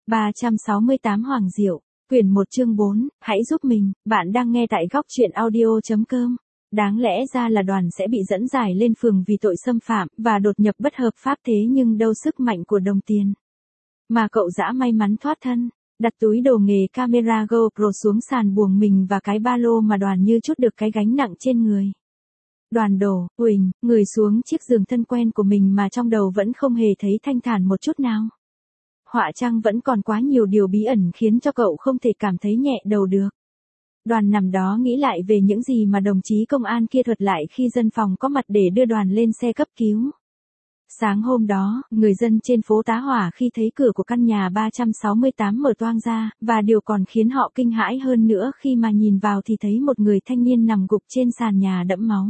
368 Hoàng Diệu, quyển 1 chương 4, hãy giúp mình, bạn đang nghe tại góc truyện audio.com. Đáng lẽ ra là Đoàn sẽ bị dẫn giải lên phường vì tội xâm phạm và đột nhập bất hợp pháp, thế nhưng đâu sức mạnh của đồng tiền mà cậu dã may mắn thoát thân, đặt túi đồ nghề camera GoPro xuống sàn buồng mình và cái ba lô mà Đoàn như trút được cái gánh nặng trên người. Đoàn đổ, uỳnh, người xuống chiếc giường thân quen của mình mà trong đầu vẫn không hề thấy thanh thản một chút nào. Họa chăng vẫn còn quá nhiều điều bí ẩn khiến cho cậu không thể cảm thấy nhẹ đầu được. Đoàn nằm đó nghĩ lại về những gì mà đồng chí công an kia thuật lại khi dân phòng có mặt để đưa Đoàn lên xe cấp cứu. Sáng hôm đó, người dân trên phố tá hỏa khi thấy cửa của căn nhà 368 mở toang ra, và điều còn khiến họ kinh hãi hơn nữa khi mà nhìn vào thì thấy một người thanh niên nằm gục trên sàn nhà đẫm máu.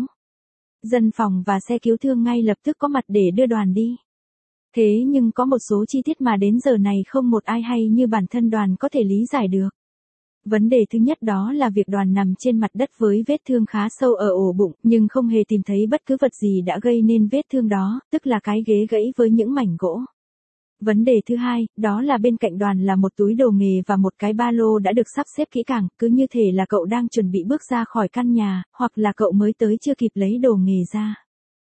Dân phòng và xe cứu thương ngay lập tức có mặt để đưa Đoàn đi. Thế nhưng có một số chi tiết mà đến giờ này không một ai hay như bản thân Đoàn có thể lý giải được. Vấn đề thứ nhất đó là việc Đoàn nằm trên mặt đất với vết thương khá sâu ở ổ bụng, nhưng không hề tìm thấy bất cứ vật gì đã gây nên vết thương đó, tức là cái ghế gãy với những mảnh gỗ. Vấn đề thứ hai, đó là bên cạnh Đoàn là một túi đồ nghề và một cái ba lô đã được sắp xếp kỹ càng, cứ như thể là cậu đang chuẩn bị bước ra khỏi căn nhà, hoặc là cậu mới tới chưa kịp lấy đồ nghề ra.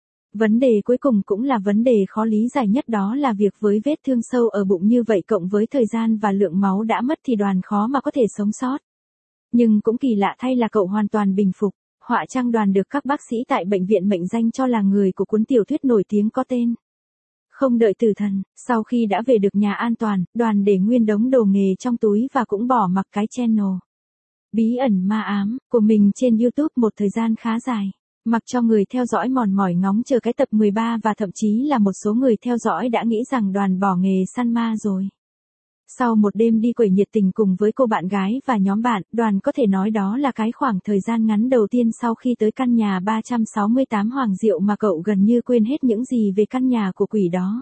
Vấn đề cuối cùng cũng là vấn đề khó lý giải nhất, đó là việc với vết thương sâu ở bụng như vậy cộng với thời gian và lượng máu đã mất thì Đoàn khó mà có thể sống sót. Nhưng cũng kỳ lạ thay là cậu hoàn toàn bình phục. Họa chăng Đoàn được các bác sĩ tại bệnh viện mệnh danh cho là người của cuốn tiểu thuyết nổi tiếng có tên Không Đợi Tử Thần. Sau khi đã về được nhà an toàn, Đoàn để nguyên đống đồ nghề trong túi và cũng bỏ mặc cái channel Bí ẩn ma ám của mình trên YouTube một thời gian khá dài. Mặc cho người theo dõi mòn mỏi ngóng chờ cái tập 13 và thậm chí là một số người theo dõi đã nghĩ rằng Đoàn bỏ nghề săn ma rồi. Sau một đêm đi quẩy nhiệt tình cùng với cô bạn gái và nhóm bạn, Đoàn có thể nói đó là cái khoảng thời gian ngắn đầu tiên sau khi tới căn nhà 368 Hoàng Diệu mà cậu gần như quên hết những gì về căn nhà của quỷ đó.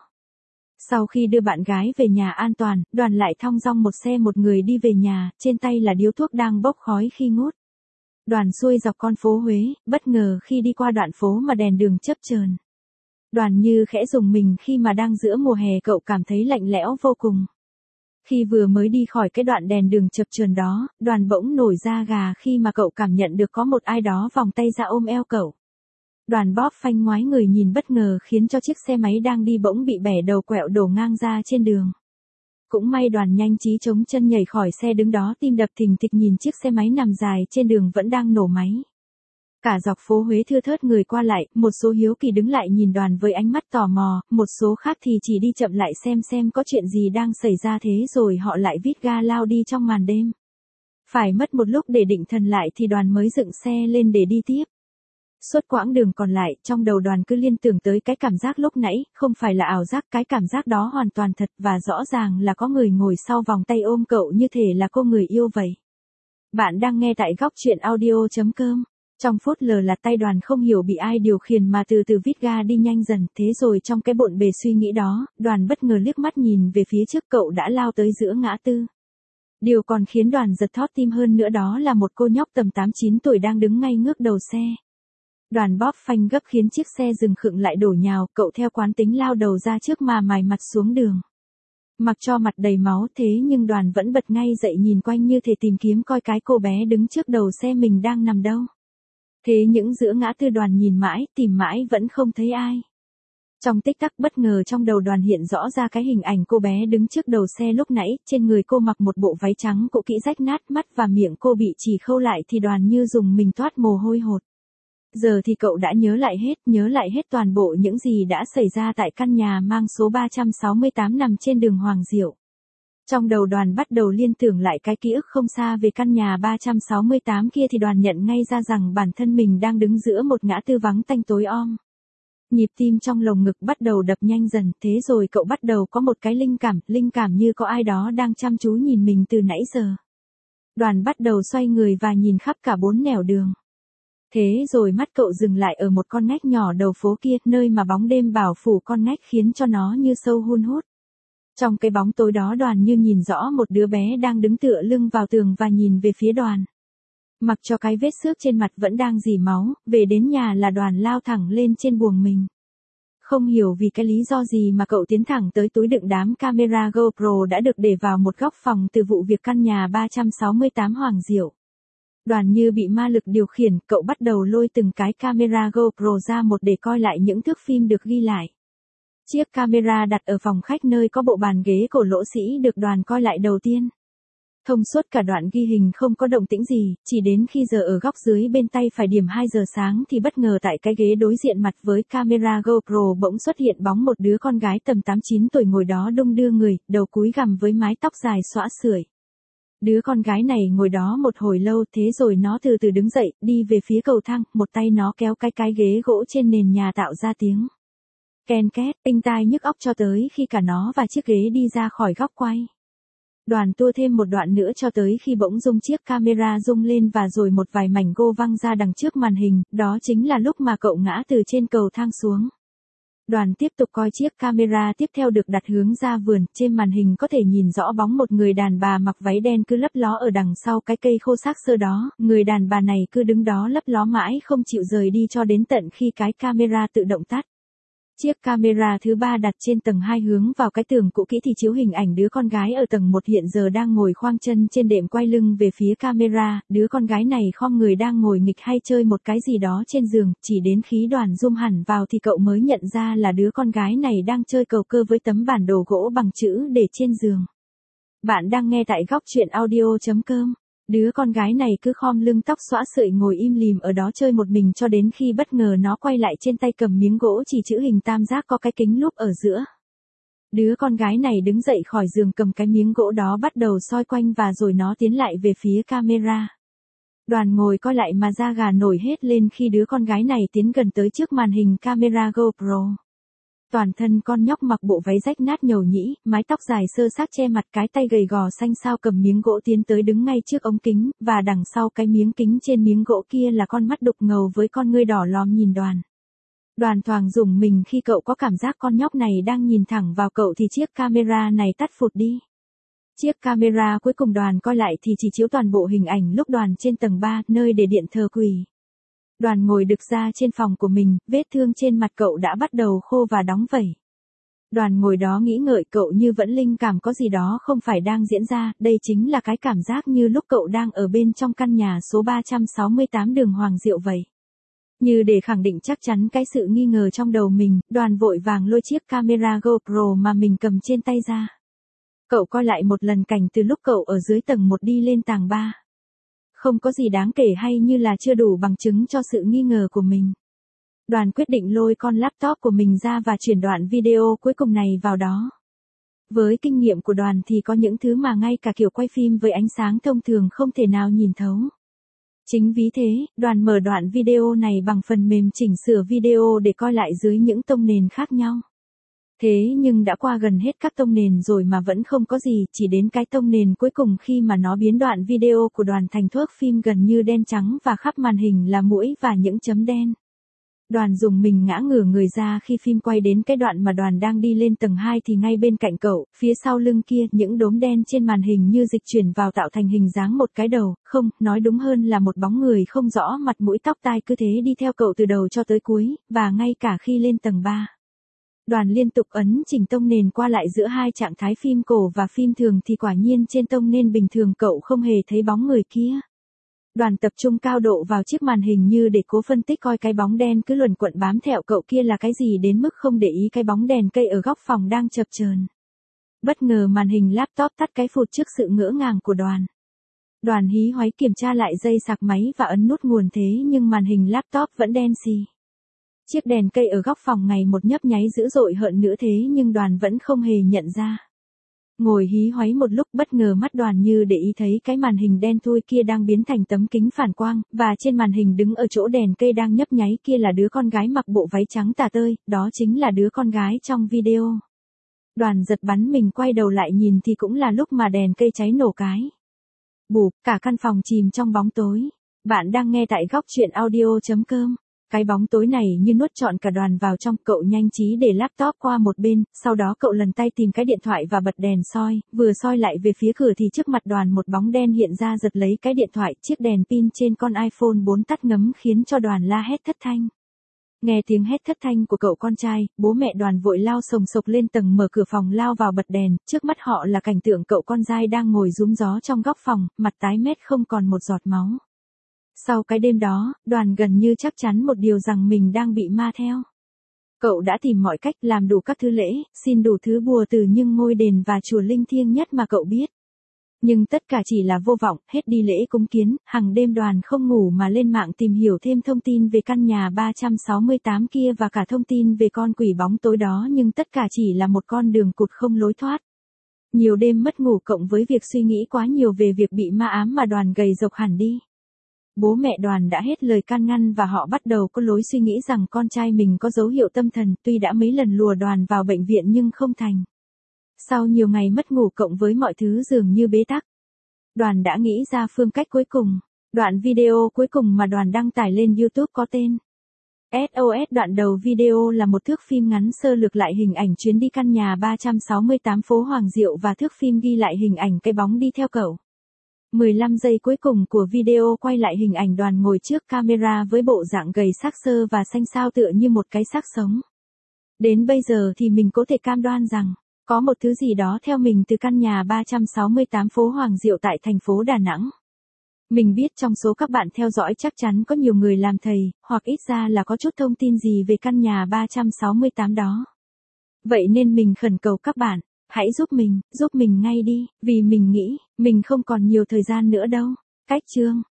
Sau khi đưa bạn gái về nhà an toàn, Đoàn lại thong dong một xe một người đi về nhà, trên tay là điếu thuốc đang bốc khói khi ngút. Đoàn xuôi dọc con phố Huế, bất ngờ khi đi qua đoạn phố mà đèn đường chớp chờn. Đoàn như khẽ rùng mình khi mà đang giữa mùa hè, cậu cảm thấy lạnh lẽo vô cùng. Khi vừa mới đi khỏi cái đoạn đèn đường chập chờn đó, Đoàn bỗng nổi da gà khi mà cậu cảm nhận được có một ai đó vòng tay ra ôm eo cậu. Đoàn bóp phanh ngoái người nhìn bất ngờ khiến cho chiếc xe máy đang đi bỗng bị bẻ đầu quẹo đổ ngang ra trên đường. Cũng may Đoàn nhanh trí chống chân nhảy khỏi xe đứng đó tim đập thình thịch nhìn chiếc xe máy nằm dài trên đường vẫn đang nổ máy. Cả dọc phố Huế thưa thớt người qua lại, một số hiếu kỳ đứng lại nhìn Đoàn với ánh mắt tò mò, một số khác thì chỉ đi chậm lại xem có chuyện gì đang xảy ra, thế rồi họ lại vít ga lao đi trong màn đêm. Phải mất một lúc để định thần lại thì Đoàn mới dựng xe lên để đi tiếp. Suốt quãng đường còn lại, trong đầu Đoàn cứ liên tưởng tới cái cảm giác lúc nãy, không phải là ảo giác, cái cảm giác đó hoàn toàn thật và rõ ràng là có người ngồi sau vòng tay ôm cậu như thể là cô người yêu vậy. Bạn đang nghe tại góc truyện audio.com. Trong phút lờ là tay Đoàn không hiểu bị ai điều khiển mà từ từ vít ga đi nhanh dần, thế rồi trong cái bộn bề suy nghĩ đó, Đoàn bất ngờ liếc mắt nhìn về phía trước, cậu đã lao tới giữa ngã tư. Điều còn khiến Đoàn giật thót tim hơn nữa đó là một cô nhóc tầm 8-9 tuổi đang đứng ngay ngước đầu xe. Đoàn bóp phanh gấp khiến chiếc xe dừng khựng lại đổ nhào, cậu theo quán tính lao đầu ra trước mà mài mặt xuống đường. Mặc cho mặt đầy máu thế nhưng Đoàn vẫn bật ngay dậy nhìn quanh như thể tìm kiếm coi cái cô bé đứng trước đầu xe mình đang nằm đâu. Thế những giữa ngã tư Đoàn nhìn mãi, tìm mãi vẫn không thấy ai. Trong tích tắc bất ngờ trong đầu Đoàn hiện rõ ra cái hình ảnh cô bé đứng trước đầu xe lúc nãy, trên người cô mặc một bộ váy trắng cũ kỹ rách nát, mắt và miệng cô bị chỉ khâu lại thì Đoàn như dùng mình toát mồ hôi hột. Giờ thì cậu đã nhớ lại hết toàn bộ những gì đã xảy ra tại căn nhà mang số 368 nằm trên đường Hoàng Diệu. Trong đầu Đoàn bắt đầu liên tưởng lại cái ký ức không xa về căn nhà 368 kia thì Đoàn nhận ngay ra rằng bản thân mình đang đứng giữa một ngã tư vắng tanh tối om. Nhịp tim trong lồng ngực bắt đầu đập nhanh dần, thế rồi cậu bắt đầu có một cái linh cảm như có ai đó đang chăm chú nhìn mình từ nãy giờ. Đoàn bắt đầu xoay người và nhìn khắp cả bốn nẻo đường. Thế rồi mắt cậu dừng lại ở một con ngách nhỏ đầu phố kia, nơi mà bóng đêm bao phủ con ngách khiến cho nó như sâu hun hút. Trong cái bóng tối đó Đoàn như nhìn rõ một đứa bé đang đứng tựa lưng vào tường và nhìn về phía Đoàn. Mặc cho cái vết xước trên mặt vẫn đang rỉ máu, về đến nhà là Đoàn lao thẳng lên trên buồng mình. Không hiểu vì cái lý do gì mà cậu tiến thẳng tới túi đựng đám camera GoPro đã được để vào một góc phòng từ vụ việc căn nhà 368 Hoàng Diệu. Đoàn như bị ma lực điều khiển, cậu bắt đầu lôi từng cái camera GoPro ra một để coi lại những thước phim được ghi lại. Chiếc camera đặt ở phòng khách nơi có bộ bàn ghế cổ lỗ sĩ được Đoàn coi lại đầu tiên. Thông suốt cả đoạn ghi hình không có động tĩnh gì, chỉ đến khi giờ ở góc dưới bên tay phải điểm 2 giờ sáng thì bất ngờ tại cái ghế đối diện mặt với camera GoPro bỗng xuất hiện bóng một đứa con gái tầm 8-9 tuổi ngồi đó đung đưa người, đầu cúi gằm với mái tóc dài xõa sưởi. Đứa con gái này ngồi đó một hồi lâu, thế rồi nó từ từ đứng dậy, đi về phía cầu thang, một tay nó kéo cái ghế gỗ trên nền nhà tạo ra tiếng ken két, inh tai nhức óc cho tới khi cả nó và chiếc ghế đi ra khỏi góc quay. Đoàn tua thêm một đoạn nữa cho tới khi bỗng dưng chiếc camera rung lên và rồi một vài mảnh gô văng ra đằng trước màn hình, đó chính là lúc mà cậu ngã từ trên cầu thang xuống. Đoàn tiếp tục coi chiếc camera tiếp theo được đặt hướng ra vườn, trên màn hình có thể nhìn rõ bóng một người đàn bà mặc váy đen cứ lấp ló ở đằng sau cái cây khô xác xơ đó, người đàn bà này cứ đứng đó lấp ló mãi không chịu rời đi cho đến tận khi cái camera tự động tắt. Chiếc camera thứ ba đặt trên tầng 2 hướng vào cái tường cũ kỹ thì chiếu hình ảnh đứa con gái ở tầng 1 hiện giờ đang ngồi khoang chân trên đệm quay lưng về phía camera, đứa con gái này khom người đang ngồi nghịch hay chơi một cái gì đó trên giường, chỉ đến khi Đoàn zoom hẳn vào thì cậu mới nhận ra là đứa con gái này đang chơi cờ cơ với tấm bản đồ gỗ bằng chữ để trên giường. Bạn đang nghe tại góc truyện audio.com. Đứa con gái này cứ khom lưng tóc xõa sợi ngồi im lìm ở đó chơi một mình cho đến khi bất ngờ nó quay lại trên tay cầm miếng gỗ chỉ chữ hình tam giác có cái kính lúp ở giữa. Đứa con gái này đứng dậy khỏi giường cầm cái miếng gỗ đó bắt đầu soi quanh và rồi nó tiến lại về phía camera. Đoàn ngồi coi lại mà da gà nổi hết lên khi đứa con gái này tiến gần tới trước màn hình camera GoPro. Toàn thân con nhóc mặc bộ váy rách nát nhầu nhĩ, mái tóc dài sơ xác che mặt, cái tay gầy gò xanh xao cầm miếng gỗ tiến tới đứng ngay trước ống kính, và đằng sau cái miếng kính trên miếng gỗ kia là con mắt đục ngầu với con ngươi đỏ lòm nhìn Đoàn. Đoàn thoáng rùng mình khi cậu có cảm giác con nhóc này đang nhìn thẳng vào cậu thì chiếc camera này tắt phụt đi. Chiếc camera cuối cùng Đoàn coi lại thì chỉ chiếu toàn bộ hình ảnh lúc Đoàn trên tầng 3, nơi để điện thờ quỷ. Đoàn ngồi đực ra trên phòng của mình, vết thương trên mặt cậu đã bắt đầu khô và đóng vẩy. Đoàn ngồi đó nghĩ ngợi, cậu như vẫn linh cảm có gì đó không phải đang diễn ra, đây chính là cái cảm giác như lúc cậu đang ở bên trong căn nhà số 368 đường Hoàng Diệu vậy. Như để khẳng định chắc chắn cái sự nghi ngờ trong đầu mình, Đoàn vội vàng lôi chiếc camera GoPro mà mình cầm trên tay ra. Cậu coi lại một lần cảnh từ lúc cậu ở dưới tầng 1 đi lên tầng 3. Không có gì đáng kể hay như là chưa đủ bằng chứng cho sự nghi ngờ của mình. Đoàn quyết định lôi con laptop của mình ra và chuyển đoạn video cuối cùng này vào đó. Với kinh nghiệm của Đoàn thì có những thứ mà ngay cả kiểu quay phim với ánh sáng thông thường không thể nào nhìn thấu. Chính vì thế, Đoàn mở đoạn video này bằng phần mềm chỉnh sửa video để coi lại dưới những tông nền khác nhau. Thế nhưng đã qua gần hết các tông nền rồi mà vẫn không có gì, chỉ đến cái tông nền cuối cùng khi mà nó biến đoạn video của Đoàn thành thước phim gần như đen trắng và khắp màn hình là mũi và những chấm đen. Đoàn dùng mình ngã ngửa người ra khi phim quay đến cái đoạn mà Đoàn đang đi lên tầng 2 thì ngay bên cạnh cậu, phía sau lưng kia, những đốm đen trên màn hình như dịch chuyển vào tạo thành hình dáng một cái đầu, không, nói đúng hơn là một bóng người không rõ mặt mũi tóc tai cứ thế đi theo cậu từ đầu cho tới cuối, và ngay cả khi lên tầng 3. Đoàn liên tục ấn chỉnh tông nền qua lại giữa hai trạng thái phim cổ và phim thường thì quả nhiên trên tông nền bình thường cậu không hề thấy bóng người kia. Đoàn tập trung cao độ vào chiếc màn hình như để cố phân tích coi cái bóng đen cứ luẩn quẩn bám theo cậu kia là cái gì đến mức không để ý cái bóng đèn cây ở góc phòng đang chập chờn. Bất ngờ màn hình laptop tắt cái phụt trước sự ngỡ ngàng của Đoàn. Đoàn hí hoáy kiểm tra lại dây sạc máy và ấn nút nguồn thế nhưng màn hình laptop vẫn đen xì. Chiếc đèn cây ở góc phòng ngày một nhấp nháy dữ dội hơn nữa thế nhưng Đoàn vẫn không hề nhận ra. Ngồi hí hoáy một lúc bất ngờ mắt Đoàn như để ý thấy cái màn hình đen thui kia đang biến thành tấm kính phản quang, và trên màn hình đứng ở chỗ đèn cây đang nhấp nháy kia là đứa con gái mặc bộ váy trắng tả tơi, đó chính là đứa con gái trong video. Đoàn giật bắn mình quay đầu lại nhìn thì cũng là lúc mà đèn cây cháy nổ cái. Bụp, cả căn phòng chìm trong bóng tối. Bạn đang nghe tại góc truyện audio.com. Cái bóng tối này như nuốt trọn cả Đoàn vào trong, cậu nhanh trí để laptop qua một bên, sau đó cậu lần tay tìm cái điện thoại và bật đèn soi, vừa soi lại về phía cửa thì trước mặt Đoàn một bóng đen hiện ra giật lấy cái điện thoại, chiếc đèn pin trên con iPhone 4 tắt ngấm khiến cho Đoàn la hét thất thanh. Nghe tiếng hét thất thanh của cậu con trai, bố mẹ Đoàn vội lao sồng sộc lên tầng mở cửa phòng lao vào bật đèn, trước mắt họ là cảnh tượng cậu con trai đang ngồi rúm gió trong góc phòng, mặt tái mét không còn một giọt máu. Sau cái đêm đó, Đoàn gần như chắc chắn một điều rằng mình đang bị ma theo. Cậu đã tìm mọi cách làm đủ các thứ lễ, xin đủ thứ bùa từ những ngôi đền và chùa linh thiêng nhất mà cậu biết. Nhưng tất cả chỉ là vô vọng, hết đi lễ cúng kiến, hàng đêm Đoàn không ngủ mà lên mạng tìm hiểu thêm thông tin về căn nhà 368 kia và cả thông tin về con quỷ bóng tối đó, nhưng tất cả chỉ là một con đường cụt không lối thoát. Nhiều đêm mất ngủ cộng với việc suy nghĩ quá nhiều về việc bị ma ám mà Đoàn gầy rộc hẳn đi. Bố mẹ Đoàn đã hết lời can ngăn và họ bắt đầu có lối suy nghĩ rằng con trai mình có dấu hiệu tâm thần, tuy đã mấy lần lùa Đoàn vào bệnh viện nhưng không thành. Sau nhiều ngày mất ngủ cộng với mọi thứ dường như bế tắc, Đoàn đã nghĩ ra phương cách cuối cùng. Đoạn video cuối cùng mà Đoàn đăng tải lên YouTube có tên SOS. Đoạn đầu video là một thước phim ngắn sơ lược lại hình ảnh chuyến đi căn nhà 368 phố Hoàng Diệu và thước phim ghi lại hình ảnh cái bóng đi theo cậu. 15 giây cuối cùng của video quay lại hình ảnh Đoàn ngồi trước camera với bộ dạng gầy xác xơ và xanh xao tựa như một cái xác sống. Đến bây giờ thì mình có thể cam đoan rằng, có một thứ gì đó theo mình từ căn nhà 368 phố Hoàng Diệu tại thành phố Đà Nẵng. Mình biết trong số các bạn theo dõi chắc chắn có nhiều người làm thầy, hoặc ít ra là có chút thông tin gì về căn nhà 368 đó. Vậy nên mình khẩn cầu các bạn, hãy giúp mình ngay đi, vì mình nghĩ, mình không còn nhiều thời gian nữa đâu. Cách chương